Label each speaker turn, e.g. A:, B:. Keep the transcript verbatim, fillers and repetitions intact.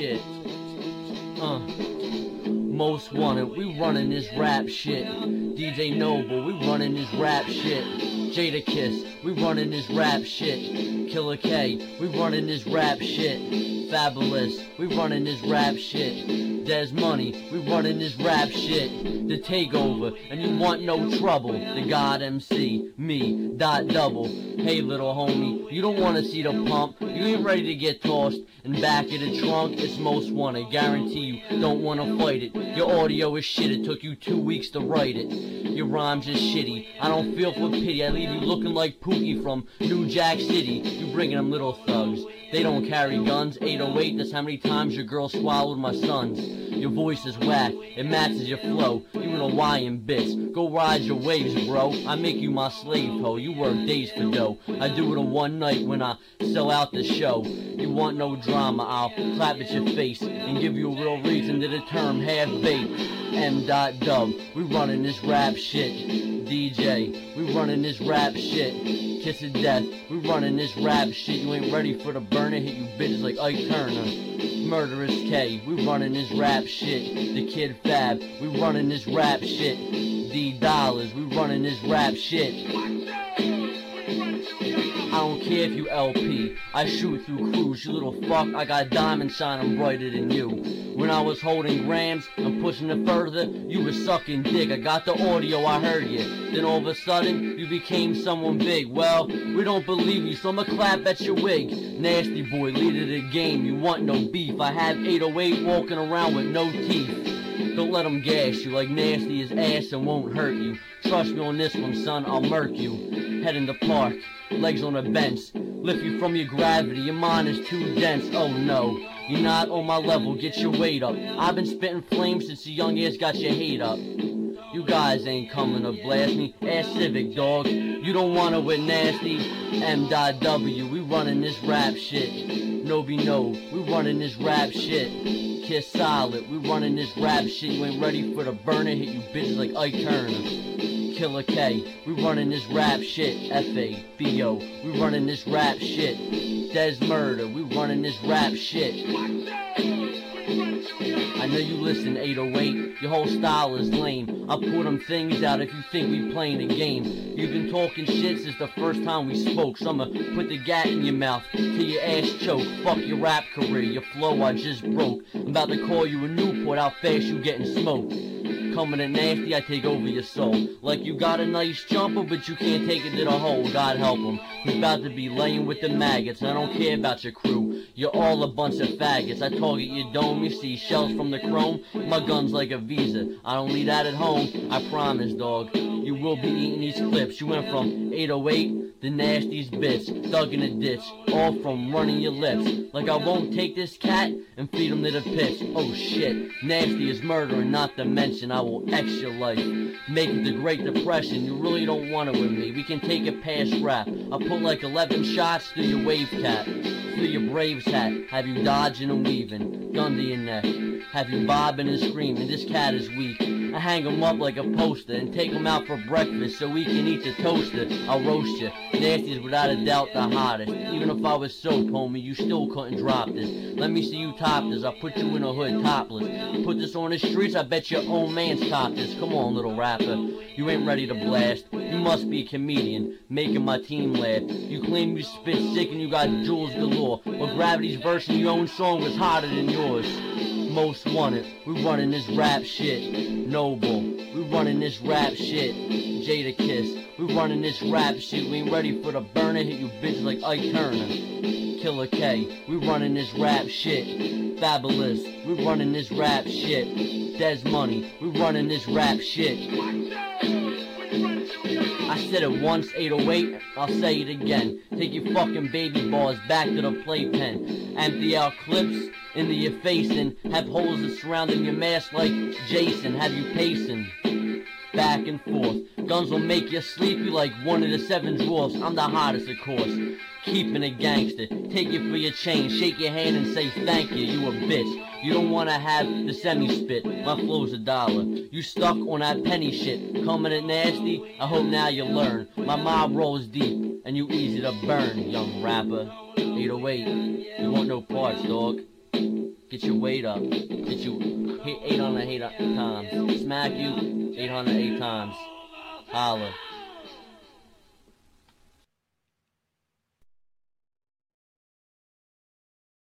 A: shit. Uh, Most Wanted, we running this rap shit. D J Noble, we running this rap shit. Jadakiss, we running this rap shit. Killer K, we running this rap shit. Fabulous, we running this rap shit. Des Money, we running this rap shit. The Takeover, and you want no trouble. The God M C, me, Dot Double. Hey little homie, you don't wanna see the pump. You ain't ready to get tossed. In back of the trunk, it's Most Wanted. Guarantee you don't wanna fight it. Your audio is shit, it took you two weeks to write it. Your rhymes is shitty, I don't feel for pity. I leave you looking like Pookie from New Jack City. You bringing them little thugs, they don't carry guns. Eight oh eight, that's how many times your girl swallowed my sons. Your voice is whack, it matches your flow. You an Hawaiian bitch, go ride your waves, bro. I make you my slave, ho, you work days for dough. I do it a one night when I sell out the show. You want no drama, I'll clap at your face and give you a real reason to the term half-baked. M. Dub, we running this rap shit. D J, we running this rap shit. Kiss of Death, we running this rap shit. You ain't ready for the burner, hit you bitches like Ike Turner. Murderous K, we running this rap shit. The Kid Fab, we running this rap shit. D Dollars, we running this rap shit. I don't care if you L P, I shoot through crews, you little fuck, I got diamonds shining brighter than you. When I was holding grams and pushing it further, you was sucking dick, I got the audio, I heard you. Then all of a sudden, you became someone big. Well, we don't believe you, so I'ma clap at your wig. Nasty boy, leader of the game, you want no beef. I have eight oh eight walking around with no teeth. Don't let them gas you, like Nasty is ass and won't hurt you. Trust me on this one, son, I'll murk you. Head in the park, legs on a bench, lift you from your gravity, your mind is too dense. Oh no, you're not on my level, get your weight up. I've been spitting flames since the young ass got your hate up. You guys ain't coming to blast me, ass Civic, dog. You don't want it with Nasty. M. W, we running this rap shit. Nobi No, we running this rap shit. Kiss Solid, we running this rap shit. You ain't ready for the burner, hit you bitches like Ike Turner. Killer K, we running this rap shit. F A B O, we running this rap shit. Des Murder, we running this rap shit. I know you listen, eight oh eight, your whole style is lame. I'll pull them things out if you think we playing a game. You've been talking shit since the first time we spoke, so I'ma put the gat in your mouth till your ass choke. Fuck your rap career, your flow I just broke. I'm about to call you a Newport, how fast you getting smoked. Coming in nasty, I take over your soul. Like you got a nice jumper, but you can't take it to the hole. God help him, he's about to be laying with the maggots. I don't care about your crew, you're all a bunch of faggots. I target your dome, you see shells from the chrome. My gun's like a Visa, I don't leave that at home. I promise, dog, you will be eating these clips. You went from eight oh eight, the nastiest bits, dug in a ditch, all from running your lips. Like I won't take this cat and feed him to the pitch. Oh shit, Nasty is murder and not to mention I will X your life, make it the Great Depression. You really don't want it with me, we can take it past rap. I put like eleven shots through your wave cap, through your Braves hat, have you dodging and weaving, gun to your neck, have you bobbing and screaming, this cat is weak. I hang him up like a poster and take him out for breakfast so we can eat the toaster. I'll roast you, Nasty's without a doubt the hottest. Even if I was soap, homie, you still couldn't drop this. Let me see you top this, I'll put you in a hood topless. Put this on the streets, I bet your own man's top this. Come on, little rapper, you ain't ready to blast. You must be a comedian, making my team laugh. You claim you spit sick and you got jewels galore. Well, Gravity's verse in your own song was hotter than yours. Most Wanted, we running this rap shit. Noble, we running this rap shit. Jadakiss, we running this rap shit. We ain't ready for the burner, hit you bitches like Ike Turner. Killer K, we running this rap shit. Fabulous, we running this rap shit. Des Money, we running this rap shit. I said it once, eight oh eight, I'll say it again. Take your fucking baby balls back to the playpen. Empty out clips into your face and have holes that surrounding your mask like Jason. Have you pacing back and forth. Guns will make you sleepy like one of the seven dwarfs. I'm the hottest, of course. Keeping it gangster. Take it for your chain, shake your hand and say thank you, you a bitch. You don't wanna have the semi-spit, my flow's a dollar. You stuck on that penny shit, coming in nasty, I hope now you learn. My mob rolls deep, and you easy to burn, young rapper. eight oh eight, you want no parts, dog. Get your weight up. Get you hit eight hundred eight times. Smack you eight hundred eight times. Holla.